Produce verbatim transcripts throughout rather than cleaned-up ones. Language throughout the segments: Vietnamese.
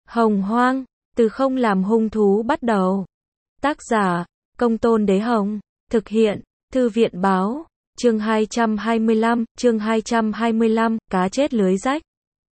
Hồng Hoang, từ không làm hung thú bắt đầu. Tác giả, Công Tôn Đế Hồng. Thực hiện, Thư viện Báo. Chương hai trăm hai mươi lăm, chương hai trăm hai mươi lăm, cá chết lưới rách.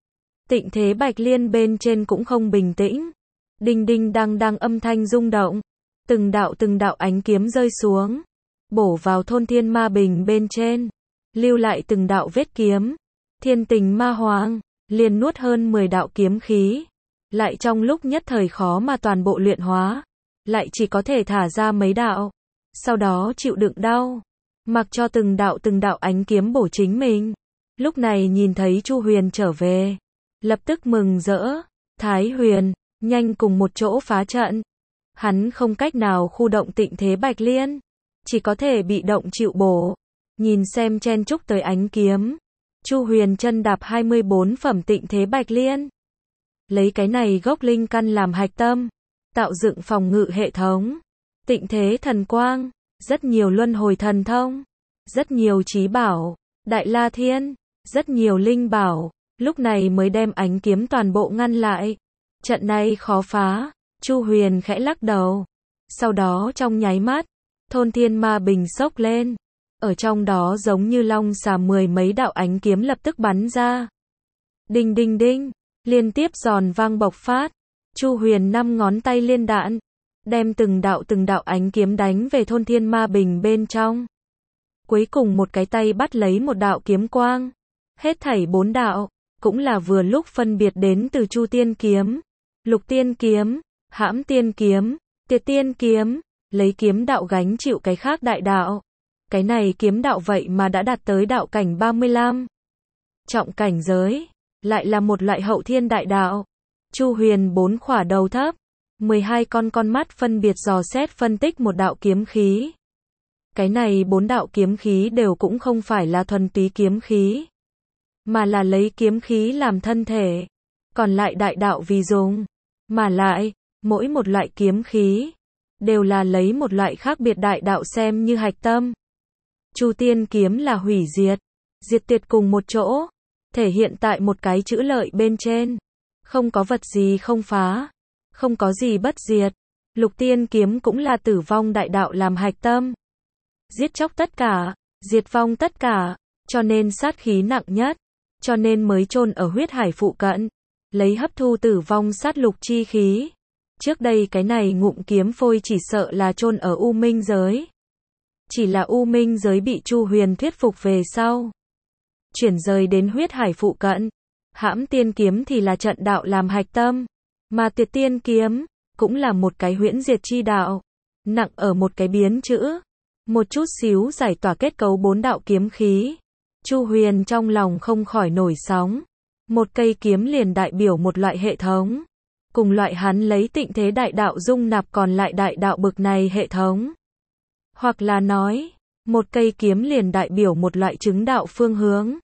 Tịnh thế Bạch Liên bên trên cũng không bình tĩnh. Đinh đinh đang đang âm thanh rung động. Từng đạo từng đạo ánh kiếm rơi xuống. Bổ vào thôn thiên ma bình bên trên. Lưu lại từng đạo vết kiếm. Thiên tình ma hoàng, liền nuốt hơn mười đạo kiếm khí. Lại trong lúc nhất thời khó mà toàn bộ luyện hóa. Lại chỉ có thể thả ra mấy đạo. Sau đó chịu đựng đau. Mặc cho từng đạo từng đạo ánh kiếm bổ chính mình. Lúc này nhìn thấy Chu Huyền trở về. Lập tức mừng rỡ. Thái Huyền, nhanh cùng một chỗ phá trận. Hắn không cách nào khu động tịnh thế Bạch Liên. Chỉ có thể bị động chịu bổ. Nhìn xem chen chúc tới ánh kiếm. Chu Huyền chân đạp hai mươi bốn phẩm tịnh thế Bạch Liên. Lấy cái này gốc linh căn làm hạch tâm. Tạo dựng phòng ngự hệ thống. Tịnh thế thần quang. Rất nhiều luân hồi thần thông. Rất nhiều trí bảo. Đại la thiên. Rất nhiều linh bảo. Lúc này mới đem ánh kiếm toàn bộ ngăn lại. Trận này khó phá. Chu Huyền khẽ lắc đầu. Sau đó trong nháy mắt. Thôn thiên ma bình sốc lên. Ở trong đó giống như long xà mười mấy đạo ánh kiếm lập tức bắn ra. Đinh đinh đinh. Liên tiếp giòn vang bộc phát. Chu Huyền năm ngón tay liên đạn. Đem từng đạo từng đạo ánh kiếm đánh về thôn thiên ma bình bên trong. Cuối cùng một cái tay bắt lấy một đạo kiếm quang. Hết thảy bốn đạo. Cũng là vừa lúc phân biệt đến từ Chu Tiên Kiếm. Lục Tiên Kiếm. Hãm Tiên Kiếm. Tiệt Tiên Kiếm. Lấy kiếm đạo gánh chịu cái khác đại đạo. Cái này kiếm đạo vậy mà đã đạt tới đạo cảnh ba mươi lăm. Trọng cảnh giới. Lại là một loại hậu thiên đại đạo. Chu Huyền bốn khỏa đầu thấp. mười hai con con mắt phân biệt dò xét phân tích một đạo kiếm khí. Cái này bốn đạo kiếm khí đều cũng không phải là thuần túy kiếm khí. Mà là lấy kiếm khí làm thân thể. Còn lại đại đạo vì dùng. Mà lại, mỗi một loại kiếm khí. Đều là lấy một loại khác biệt đại đạo xem như hạch tâm. Chu Tiên Kiếm là hủy diệt. Diệt tuyệt cùng một chỗ. Thể hiện tại một cái chữ lợi bên trên. Không có vật gì không phá. Không có gì bất diệt. Lục Tiên Kiếm cũng là tử vong đại đạo làm hạch tâm. Giết chóc tất cả. Diệt vong tất cả. Cho nên sát khí nặng nhất. Cho nên mới chôn ở huyết hải phụ cận. Lấy hấp thu tử vong sát lục chi khí. Trước đây cái này ngụm kiếm phôi chỉ sợ là chôn ở U Minh giới. Chỉ là U Minh giới bị Chu Huyền thuyết phục về sau. Chuyển rời đến huyết hải phụ cận. Hãm Tiên Kiếm thì là trận đạo làm hạch tâm. Mà Tiệt Tiên Kiếm, cũng là một cái huyễn diệt chi đạo. Nặng ở một cái biến chữ. Một chút xíu giải tỏa kết cấu bốn đạo kiếm khí. Chu Huyền trong lòng không khỏi nổi sóng. Một cây kiếm liền đại biểu một loại hệ thống. Cùng loại hắn lấy tịnh thế đại đạo dung nạp còn lại đại đạo bực này hệ thống. Hoặc là nói, một cây kiếm liền đại biểu một loại chứng đạo phương hướng.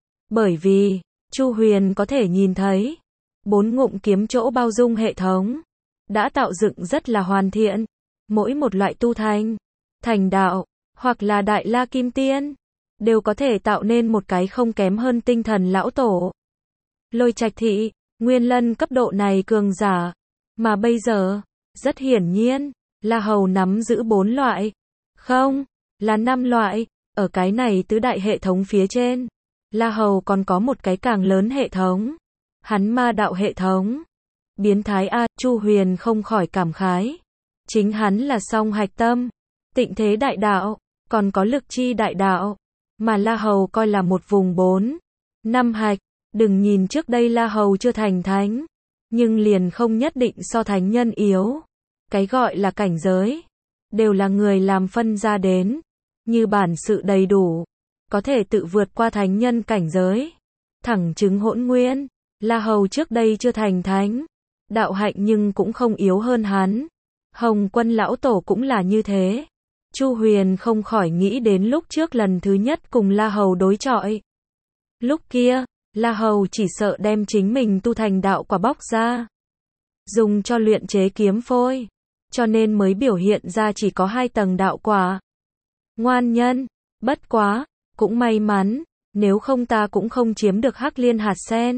Bởi vì, Chu Huyền có thể nhìn thấy, bốn ngụm kiếm chỗ bao dung hệ thống, đã tạo dựng rất là hoàn thiện. Mỗi một loại tu thành, thành đạo, hoặc là đại la kim tiên, đều có thể tạo nên một cái không kém hơn tinh thần lão tổ. Lôi Trạch Thị, Nguyên Lân cấp độ này cường giả. Mà bây giờ, rất hiển nhiên, La Hầu nắm giữ bốn loại. Không, là năm loại. Ở cái này tứ đại hệ thống phía trên. La Hầu còn có một cái càng lớn hệ thống. Hắn ma đạo hệ thống. Biến thái A, Chu Huyền không khỏi cảm khái. Chính hắn là song hạch tâm. Tịnh thế đại đạo. Còn có lực chi đại đạo. Mà La Hầu coi là một vùng bốn. Năm hạch. Đừng nhìn trước đây La Hầu chưa thành thánh. Nhưng liền không nhất định so thánh nhân yếu. Cái gọi là cảnh giới. Đều là người làm phân ra đến. Như bản sự đầy đủ. Có thể tự vượt qua thánh nhân cảnh giới. Thẳng chứng hỗn nguyên. La Hầu trước đây chưa thành thánh. Đạo hạnh nhưng cũng không yếu hơn hắn. Hồng Quân lão tổ cũng là như thế. Chu Huyền không khỏi nghĩ đến lúc trước lần thứ nhất cùng La Hầu đối chọi. Lúc kia, La Hầu chỉ sợ đem chính mình tu thành đạo quả bóc ra. Dùng cho luyện chế kiếm phôi. Cho nên mới biểu hiện ra chỉ có hai tầng đạo quả. Ngoan nhân, bất quá, cũng may mắn, nếu không ta cũng không chiếm được Hắc Liên hạt sen.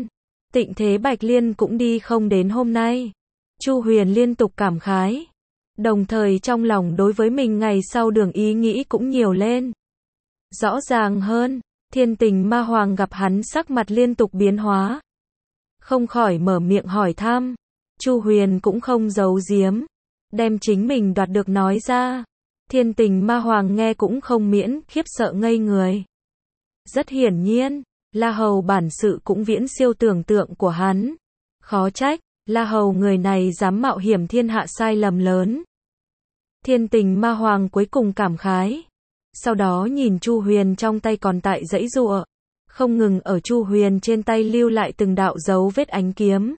Tịnh Thế Bạch Liên cũng đi không đến hôm nay. Chu Huyền liên tục cảm khái. Đồng thời trong lòng đối với mình ngày sau đường ý nghĩ cũng nhiều lên. Rõ ràng hơn, Thiên Tình Ma Hoàng gặp hắn sắc mặt liên tục biến hóa. Không khỏi mở miệng hỏi thăm. Chu Huyền cũng không giấu giếm, đem chính mình đoạt được nói ra. Thiên Tình Ma Hoàng nghe cũng không miễn khiếp sợ ngây người. Rất hiển nhiên, La Hầu bản sự cũng viễn siêu tưởng tượng của hắn. Khó trách, La Hầu người này dám mạo hiểm thiên hạ sai lầm lớn. Thiên Tình Ma Hoàng cuối cùng cảm khái. Sau đó nhìn Chu Huyền trong tay còn tại giãy giụa, không ngừng ở Chu Huyền trên tay lưu lại từng đạo dấu vết ánh kiếm.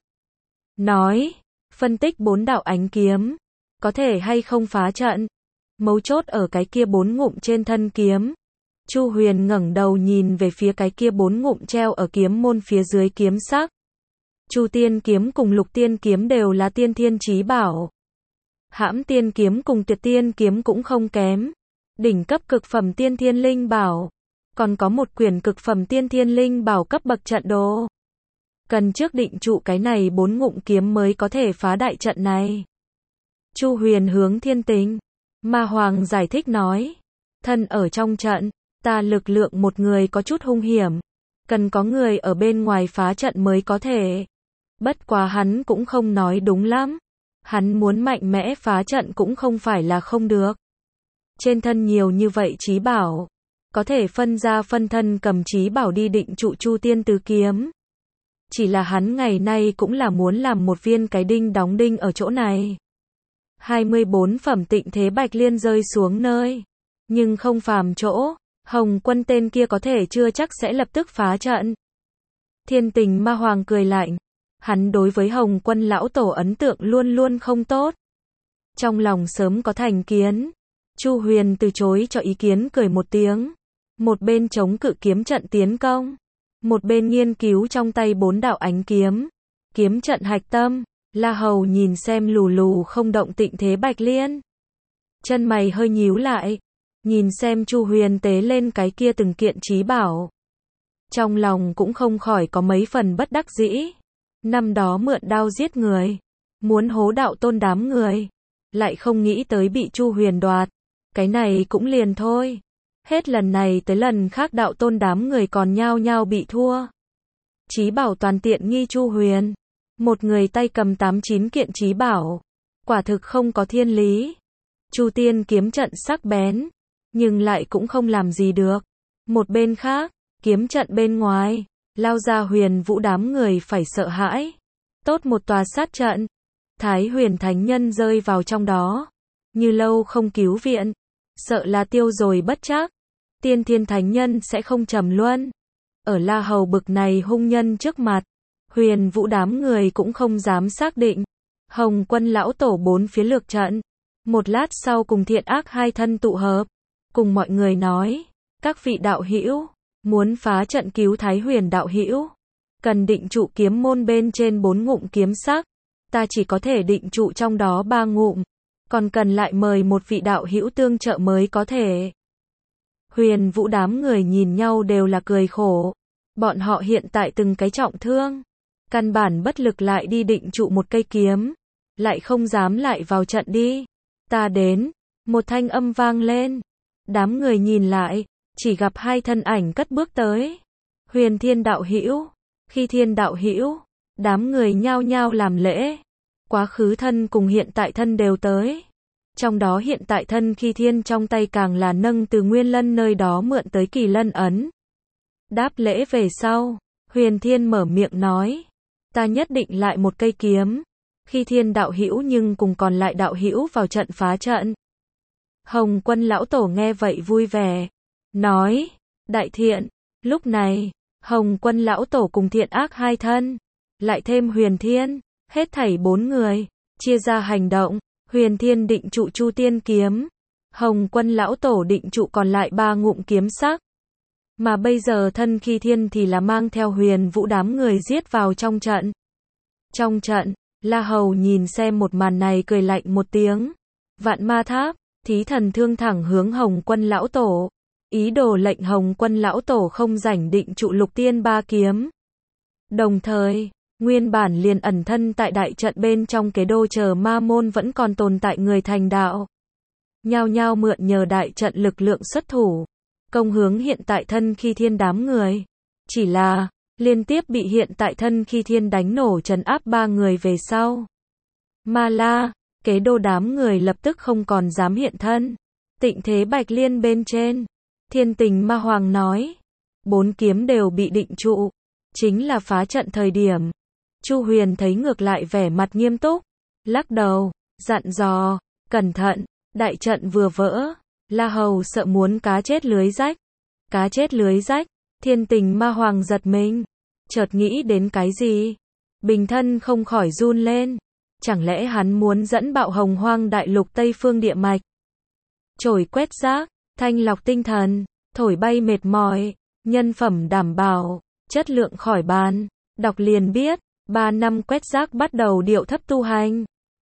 Nói, phân tích bốn đạo ánh kiếm, có thể hay không phá trận. Mấu chốt ở cái kia bốn ngụm trên thân kiếm. Chu Huyền ngẩng đầu nhìn về phía cái kia bốn ngụm treo ở kiếm môn phía dưới kiếm sắc. Chu Tiên kiếm cùng Lục Tiên kiếm đều là tiên thiên chí bảo. Hãm Tiên kiếm cùng Tuyệt Tiên kiếm cũng không kém. Đỉnh cấp cực phẩm tiên thiên linh bảo. Còn có một quyển cực phẩm tiên thiên linh bảo cấp bậc trận đồ. Cần trước định trụ cái này bốn ngụm kiếm mới có thể phá đại trận này. Chu Huyền hướng Thiên Tình Ma Hoàng giải thích nói. Thân ở trong trận, ta lực lượng một người có chút hung hiểm. Cần có người ở bên ngoài phá trận mới có thể. Bất quá hắn cũng không nói đúng lắm. Hắn muốn mạnh mẽ phá trận cũng không phải là không được. Trên thân nhiều như vậy chí bảo. Có thể phân ra phân thân cầm chí bảo đi định trụ Chu Tiên Tứ kiếm. Chỉ là hắn ngày nay cũng là muốn làm một viên cái đinh đóng đinh ở chỗ này. hai mươi bốn phẩm Tịnh Thế Bạch Liên rơi xuống nơi. Nhưng không phàm chỗ, Hồng Quân tên kia có thể chưa chắc sẽ lập tức phá trận. Thiên Tình Ma Hoàng cười lạnh. Hắn đối với Hồng Quân lão tổ ấn tượng luôn luôn không tốt. Trong lòng sớm có thành kiến. Chu Huyền từ chối cho ý kiến cười một tiếng. Một bên chống cự kiếm trận tiến công. Một bên nghiên cứu trong tay bốn đạo ánh kiếm. Kiếm trận hạch tâm. La Hầu nhìn xem lù lù không động Tịnh Thế Bạch Liên. Chân mày hơi nhíu lại. Nhìn xem Chu Huyền tế lên cái kia từng kiện chí bảo. Trong lòng cũng không khỏi có mấy phần bất đắc dĩ. Năm đó mượn đao giết người. Muốn hố đạo tôn đám người. Lại không nghĩ tới bị Chu Huyền đoạt. Cái này cũng liền thôi. Hết lần này tới lần khác đạo tôn đám người còn nhao nhao bị thua. Chí bảo toàn tiện nghi Chu Huyền. Một người tay cầm tám chín kiện chí bảo. Quả thực không có thiên lý. Chu Tiên kiếm trận sắc bén. Nhưng lại cũng không làm gì được. Một bên khác, kiếm trận bên ngoài. Lao ra Huyền Vũ đám người phải sợ hãi. Tốt một tòa sát trận. Thái Huyền Thánh Nhân rơi vào trong đó. Như lâu không cứu viện. Sợ là tiêu rồi bất trắc. Tiên Thiên Thánh Nhân sẽ không trầm luân. Ở La Hầu bực này hung nhân trước mặt. Huyền Vũ đám người cũng không dám xác định. Hồng Quân lão tổ bốn phía lược trận. Một lát sau cùng Thiện Ác hai thân tụ hợp. Cùng mọi người nói. Các vị đạo hữu muốn phá trận cứu Thái Huyền đạo hữu. Cần định trụ kiếm môn bên trên bốn ngụm kiếm sắc. Ta chỉ có thể định trụ trong đó ba ngụm. Còn cần lại mời một vị đạo hữu tương trợ mới có thể. Huyền Vũ đám người nhìn nhau đều là cười khổ. Bọn họ hiện tại từng cái trọng thương. Căn bản bất lực lại đi định trụ một cây kiếm. Lại không dám lại vào trận đi. Ta đến. Một thanh âm vang lên. Đám người nhìn lại. Chỉ gặp hai thân ảnh cất bước tới. Huyền Thiên đạo hữu. Khi Thiên đạo hữu. Đám người nhao nhao làm lễ. Quá khứ thân cùng hiện tại thân đều tới. Trong đó hiện tại thân Khi Thiên trong tay càng là nâng từ Nguyên Lân nơi đó mượn tới Kỳ Lân ấn. Đáp lễ về sau, Huyền Thiên mở miệng nói. Ta nhất định lại một cây kiếm. Khi Thiên đạo hữu nhưng cùng còn lại đạo hữu vào trận phá trận. Hồng Quân lão tổ nghe vậy vui vẻ. Nói, đại thiện. Lúc này, Hồng Quân lão tổ cùng Thiện Ác hai thân. Lại thêm Huyền Thiên. Hết thảy bốn người. Chia ra hành động. Huyền Thiên định trụ Chu Tiên kiếm. Hồng Quân lão tổ định trụ còn lại ba ngụm kiếm sắc. Mà bây giờ thân Khi Thiên thì là mang theo Huyền Vũ đám người giết vào trong trận. Trong trận, La Hầu nhìn xem một màn này cười lạnh một tiếng. Vạn Ma Tháp, Thí Thần thương thẳng hướng Hồng Quân lão tổ. Ý đồ lệnh Hồng Quân lão tổ không rảnh định trụ Lục Tiên ba kiếm. Đồng thời, Nguyên bản liền ẩn thân tại đại trận bên trong kế đô chờ ma môn vẫn còn tồn tại người thành đạo. Nhao nhao mượn nhờ đại trận lực lượng xuất thủ, công hướng hiện tại thân khi thiên đám người. Chỉ là, liên tiếp bị hiện tại thân khi thiên đánh nổ trấn áp ba người về sau. Ma La, kế đô đám người lập tức không còn dám hiện thân. Tịnh thế Bạch Liên bên trên, Thiên Tình Ma Hoàng nói, bốn kiếm đều bị định trụ, chính là phá trận thời điểm. Chu Huyền thấy ngược lại vẻ mặt nghiêm túc, lắc đầu, dặn dò, cẩn thận, đại trận vừa vỡ, La Hầu sợ muốn cá chết lưới rách. Cá chết lưới rách, Thiên Tình Ma Hoàng giật mình, chợt nghĩ đến cái gì, bình thân không khỏi run lên, chẳng lẽ hắn muốn dẫn bạo Hồng Hoang đại lục Tây Phương địa mạch. Trổi quét rác, thanh lọc tinh thần, thổi bay mệt mỏi, nhân phẩm đảm bảo, chất lượng khỏi bàn, đọc liền biết, ba năm quét rác bắt đầu điệu thấp tu hành.